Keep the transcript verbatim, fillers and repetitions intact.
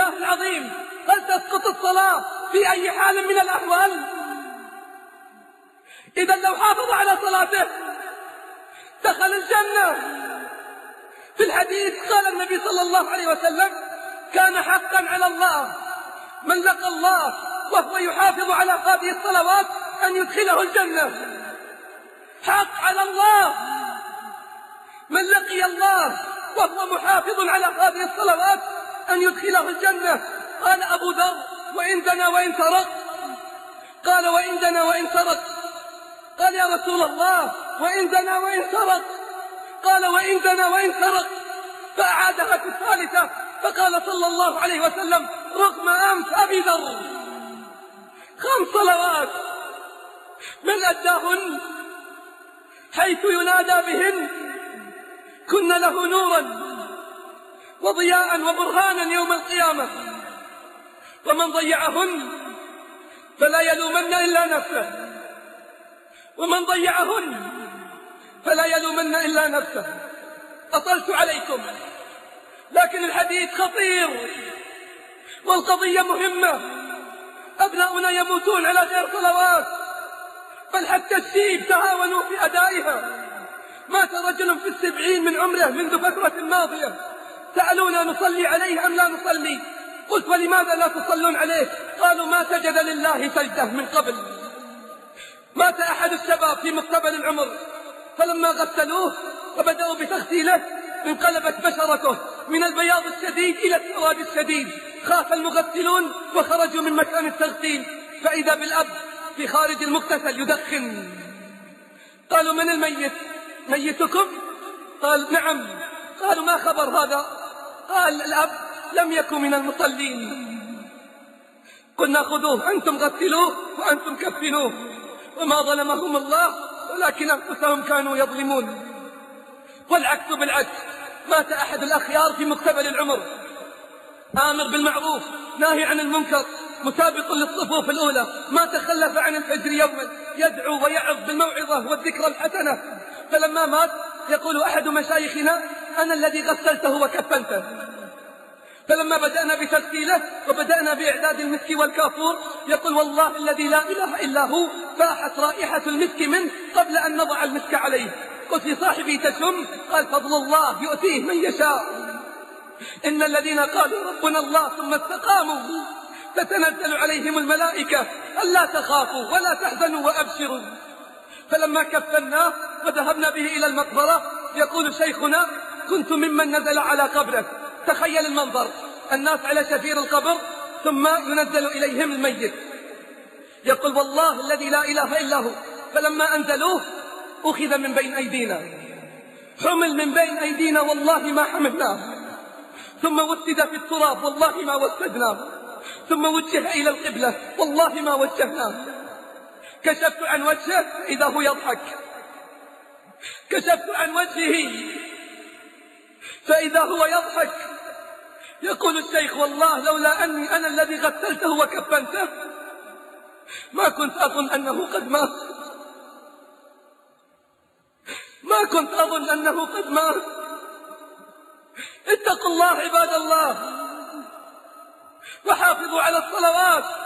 بالله العظيم هل تسقط الصلاة في أي حال من الأحوال؟ إذا لو حافظ على صلاته دخل الجنة. في الحديث قال النبي صلى الله عليه وسلم: كان حقا على الله من لقى الله وهو يحافظ على هذه الصلوات أن يدخله الجنة. حق على الله من لقي الله وهو محافظ على هذه الصلوات أن يدخله الجنة. قال أبو ذر: وإن زنى وإن سرق؟ قال: وإن زنى وإن سرق. قال: يا رسول الله وإن زنى وإن سرق؟ قال: وإن زنى وإن سرق. فأعادها في الثالثة فقال صلى الله عليه وسلم: رغم أنف أبي ذر. خمس صلوات من أداهن حيث ينادى بهن كن له نورا وضياء وبرهانا يوم القيامة، ومن ضيعهن فلا يلومن إلا نفسه، ومن ضيعهن فلا يلومن إلا نفسه. أطلت عليكم لكن الحديث خطير والقضية مهمة. أبناؤنا يموتون على غير صلوات، بل حتى الشيب تهاونوا في أدائها. مات رجل في السبعين من عمره منذ فترة ماضية، سألونا نصلي عليه أم لا نصلي؟ قلت: ولماذا لا تصلون عليه؟ قالوا: ما سجد لله سجدة من قبل. مات أحد الشباب في مقتبل العمر، فلما غسلوه وبدأوا بتغسيله انقلبت بشرته من البياض الشديد إلى السواد الشديد. خاف المغسلون وخرجوا من مكان التغسيل، فإذا بالأب في خارج المغتسل يدخن. قالوا: من الميت؟ ميتكم؟ قال: نعم. قالوا: ما خبر هذا؟ قال: الأب لم يكن من المصلين. قلنا: خذوه أنتم غسلوه وأنتم كفنوه. وما ظلمهم الله ولكن أنفسهم كانوا يظلمون. والعكس بالعكس، مات أحد الأخيار في مقتبل العمر، آمر بالمعروف ناهي عن المنكر، مسابق للصفوف الأولى، ما تخلف عن الفجر يوما يدعو ويعظ بالموعظة والذكرى الحسنة. فلما مات يقول أحد مشايخنا: أنا الذي غسلته وكفنته. فلما بدأنا بتغسيله وبدأنا بإعداد المسك والكافور يقول: والله الذي لا إله إلا هو فاحت رائحة المسك منه قبل أن نضع المسك عليه. قلت: لصاحبي تشم؟ قال: فضل الله يؤتيه من يشاء. إن الذين قالوا ربنا الله ثم استقاموا تتنزل عليهم الملائكة ألا تخافوا ولا تحزنوا وأبشروا. فلما كفناه وذهبنا به إلى المقبرة يقول شيخنا: كنت ممن نزل على قبره. تخيل المنظر، الناس على شفير القبر ثم ينزل إليهم الميت. يقول: والله الذي لا إله إلا هو فلما أنزلوه أخذ من بين أيدينا، حمل من بين أيدينا والله ما حملناه، ثم وسد في التراب والله ما وسدناه، ثم وجه إلى القبلة والله ما وجهناه. كشفت عن وجهه إذا هو يضحك، كشفت عن وجهه فإذا هو يضحك. يقول الشيخ: والله لولا أني أنا الذي غسلته وكفنته ما كنت أظن أنه قد مات، ما كنت أظن أنه قد مات. اتقوا الله عباد الله وحافظوا على الصلوات.